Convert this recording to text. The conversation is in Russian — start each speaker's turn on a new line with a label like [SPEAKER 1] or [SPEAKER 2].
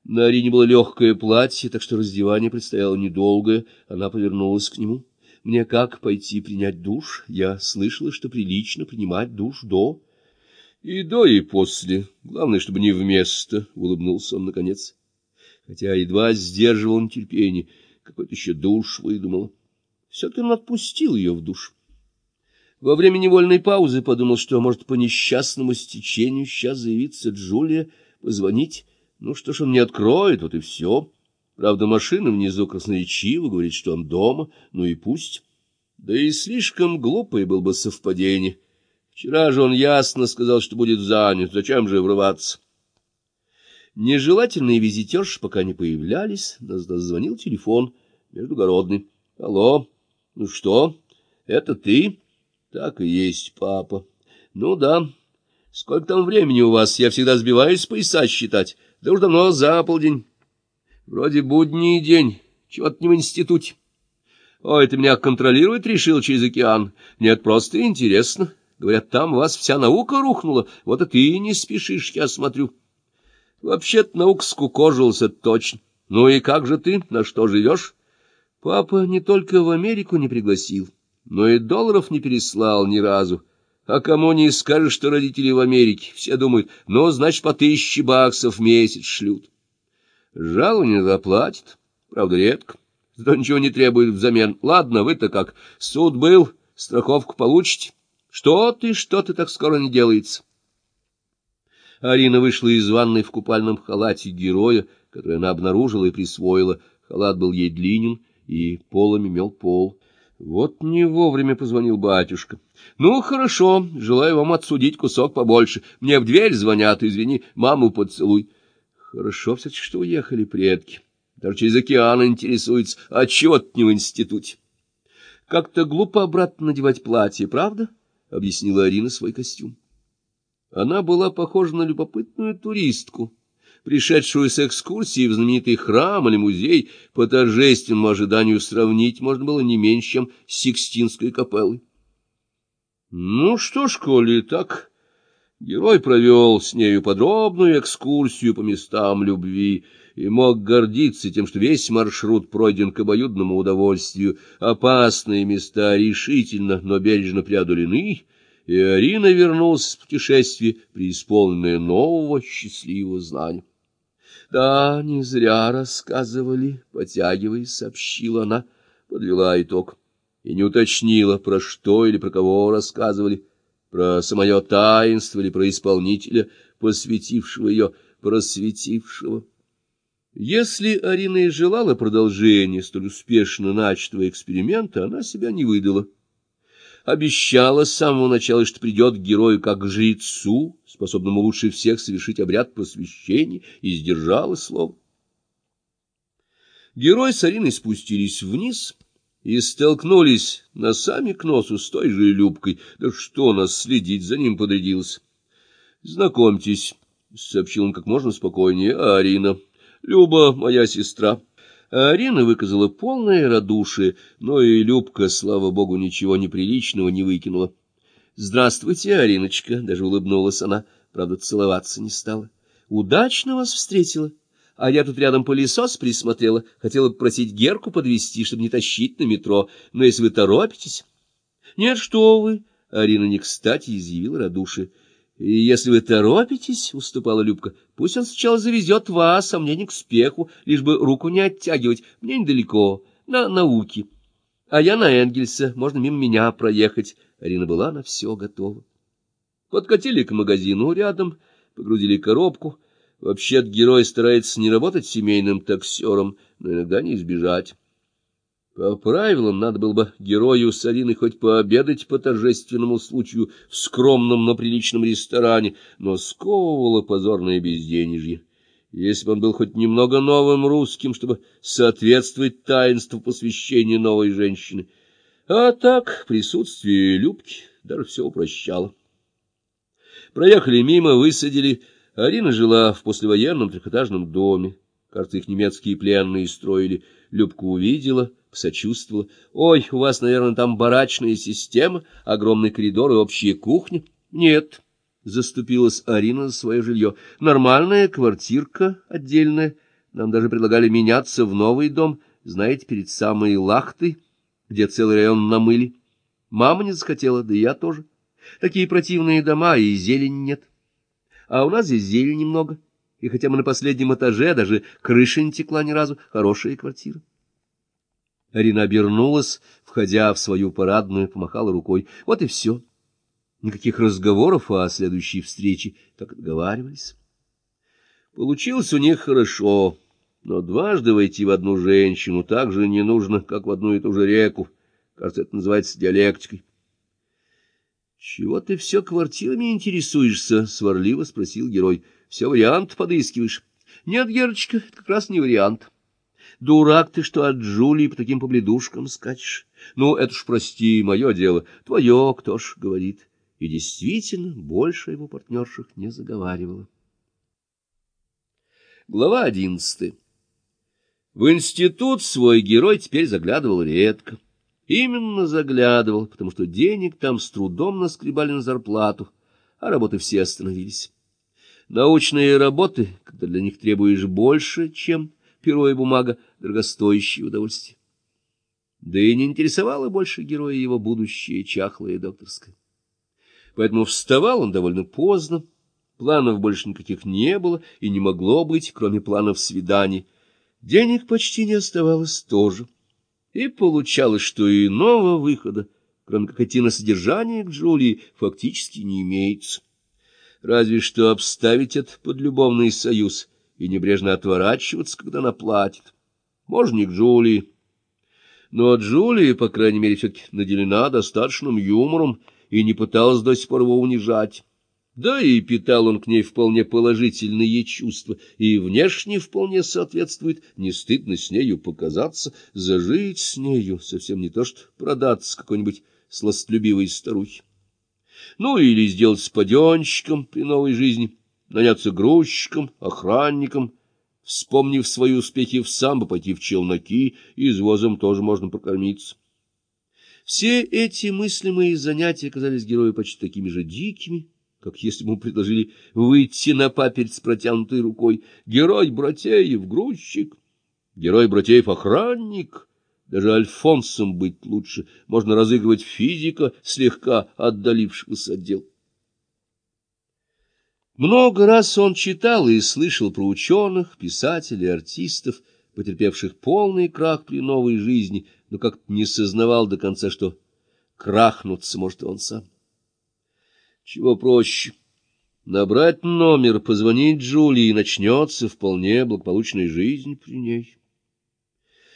[SPEAKER 1] На Арине было легкое платье, так что раздевание предстояло недолгое. Она повернулась к нему. — Мне как пойти принять душ? Я слышала, что прилично принимать душ до... — И до, и после. Главное, чтобы не вместо, — улыбнулся он наконец. Хотя едва сдерживал нетерпение. Какой-то еще душ выдумал. Все-таки он отпустил ее в душ. Во время невольной паузы подумал, что, может, по несчастному стечению сейчас заявится Джулия, позвонить. Ну что ж, он не откроет, вот и все. Правда, машина внизу красноречиво говорит, что он дома, ну и пусть. Да и слишком глупое было бы совпадение. Вчера же он ясно сказал, что будет занят, зачем же врываться? Нежелательные визитерши пока не появлялись, но зазвонил телефон междугородный. — Алло, ну что, это ты? — Так и есть, папа. — Ну да. Сколько там времени у вас? Я всегда сбиваюсь пояса считать. Да уж давно за полдень. Вроде будний день. Чего-то не в институте. Ой, ты меня контролировать решил через океан? Нет, просто интересно. Говорят, там у вас вся наука рухнула. Вот и ты не спешишь, я смотрю. Вообще-то наука скукожилась, это точно. Ну и как же ты? На что живешь? Папа не только в Америку не пригласил, но и долларов не переслал ни разу. А кому не скажешь, что родители в Америке? Все думают, ну, значит, по $1000 в месяц шлют. Жалование заплатит, правда, редко. Зато ничего не требует взамен. Ладно, вы-то как? Суд был, страховку получите. Что ты так скоро не делается? Арина вышла из ванной в купальном халате героя, который она обнаружила и присвоила. Халат был ей длинен и полами мел пол. Вот не вовремя позвонил батюшка. — Ну, хорошо, желаю вам отсудить кусок побольше. Мне в дверь звонят, извини, маму поцелуй. Хорошо все-таки, что уехали предки. Даже через океан интересуются, а чего-то не в институте. Как-то глупо обратно надевать платье, правда? — объяснила Арина свой костюм. Она была похожа на любопытную туристку, пришедшую с экскурсии в знаменитый храм или музей. По торжественному ожиданию сравнить можно было не меньше, чем с Сикстинской капеллой. Ну что ж, коли так... Герой провел с нею подробную экскурсию по местам любви и мог гордиться тем, что весь маршрут пройден к обоюдному удовольствию. Опасные места решительно, но бережно преодолены, и Арина вернулась с путешествия, преисполненная нового счастливого знания. — Да, не зря рассказывали, — потягиваясь, сообщила она, подвела итог. И не уточнила, про что или про кого рассказывали. Про самое таинство или про исполнителя, посвятившего ее, просветившего. Если Арина и желала продолжения столь успешно начатого эксперимента, она себя не выдала. Обещала с самого начала, что придет к герою как к жрецу, способному лучше всех совершить обряд посвящения, и сдержала слово. Герой с Ариной спустились вниз и столкнулись носами к носу с той же Любкой. Да что нас следить, за ним подрядилось. — Знакомьтесь, — сообщил он как можно спокойнее, — Арина. Люба — моя сестра. А Арина выказала полное радушие, но и Любка, слава богу, ничего неприличного не выкинула. — Здравствуйте, Ариночка, — даже улыбнулась она, правда, целоваться не стала. — Удачно вас встретила. А я тут рядом пылесос присмотрела, хотела просить Герку подвезти, чтобы не тащить на метро. Но если вы торопитесь... — Нет, что вы! — Арина не кстати изъявила радушие. — И если вы торопитесь, — уступала Любка, — пусть он сначала завезет вас, а мне не к спеху, лишь бы руку не оттягивать. Мне недалеко, на науке. А я на Энгельса, можно мимо меня проехать. Арина была на все готова. Подкатили к магазину рядом, погрузили коробку. Вообще-то герой старается не работать семейным таксером, но иногда не избежать. По правилам, надо было бы герою с Ариной хоть пообедать по торжественному случаю в скромном, но приличном ресторане, но сковывало позорное безденежье. Если бы он был хоть немного новым русским, чтобы соответствовать таинству посвящения новой женщины. А так, присутствие Любки даже все упрощало. Проехали мимо, высадили. Арина жила в послевоенном трехэтажном доме. Кажется, их немецкие пленные строили. Любка увидела, посочувствовала. — Ой, у вас, наверное, там барачная система, огромный коридор и общая кухня? — Нет, — заступилась Арина за свое жилье. — Нормальная квартирка отдельная. Нам даже предлагали меняться в новый дом, знаете, перед самой Лахтой, где целый район намыли. Мама не захотела, да и я тоже. Такие противные дома, и зелени нет. А у нас здесь зелени много. И хотя мы на последнем этаже, даже крыша не текла ни разу, хорошая квартира. Арина обернулась, входя в свою парадную, помахала рукой. Вот и все. Никаких разговоров о следующей встрече, так договаривались. Получилось у них хорошо, но дважды войти в одну женщину так же не нужно, как в одну и ту же реку. Кажется, это называется диалектикой. — Чего ты все квартирами интересуешься? — сварливо спросил герой. — Все вариант подыскиваешь. — Нет, Герочка, это как раз не вариант. Дурак ты, что от Джулии по таким побледушкам скачешь. Ну, это ж, прости, мое дело. Твое, кто ж говорит. И действительно, больше его партнерших не заговаривала. Глава 11. В институт свой герой теперь заглядывал редко. Именно заглядывал, потому что денег там с трудом наскребали на зарплату, а работы все остановились. Научные работы, когда для них требуешь больше, чем перо и бумага, дорогостоящее удовольствие. Да и не интересовало больше героя его будущее чахлое докторское. Поэтому вставал он довольно поздно, планов больше никаких не было и не могло быть, кроме планов свиданий. Денег почти не оставалось тоже. И получалось, что иного выхода, кроме как идти на содержание к Джулии, фактически не имеется. Разве что обставить это под любовный союз и небрежно отворачиваться, когда она платит. Можно не к Джулии. Но Джулия, по крайней мере, все-таки наделена достаточным юмором и не пыталась до сих пор его унижать. Да и питал он к ней вполне положительные чувства, и внешне вполне соответствует, не стыдно с нею показаться, зажить с нею, совсем не то что продаться какой-нибудь сластолюбивой старухе. Ну, или сделаться паденщиком при новой жизни, наняться грузчиком, охранником, вспомнив свои успехи в самбо, пойти в челноки, и извозом тоже можно прокормиться. Все эти мыслимые занятия казались герою почти такими же дикими, как если бы ему предложили выйти на паперть с протянутой рукой. Герой Братеев — грузчик, герой Братеев — охранник. Даже Альфонсом быть лучше, можно разыгрывать физика, слегка отдалившегося от дел. Много раз он читал и слышал про ученых, писателей, артистов, потерпевших полный крах при новой жизни, но как-то не сознавал до конца, что крахнуться может он сам. Чего проще? Набрать номер, позвонить Джулии, и начнется вполне благополучная жизнь при ней.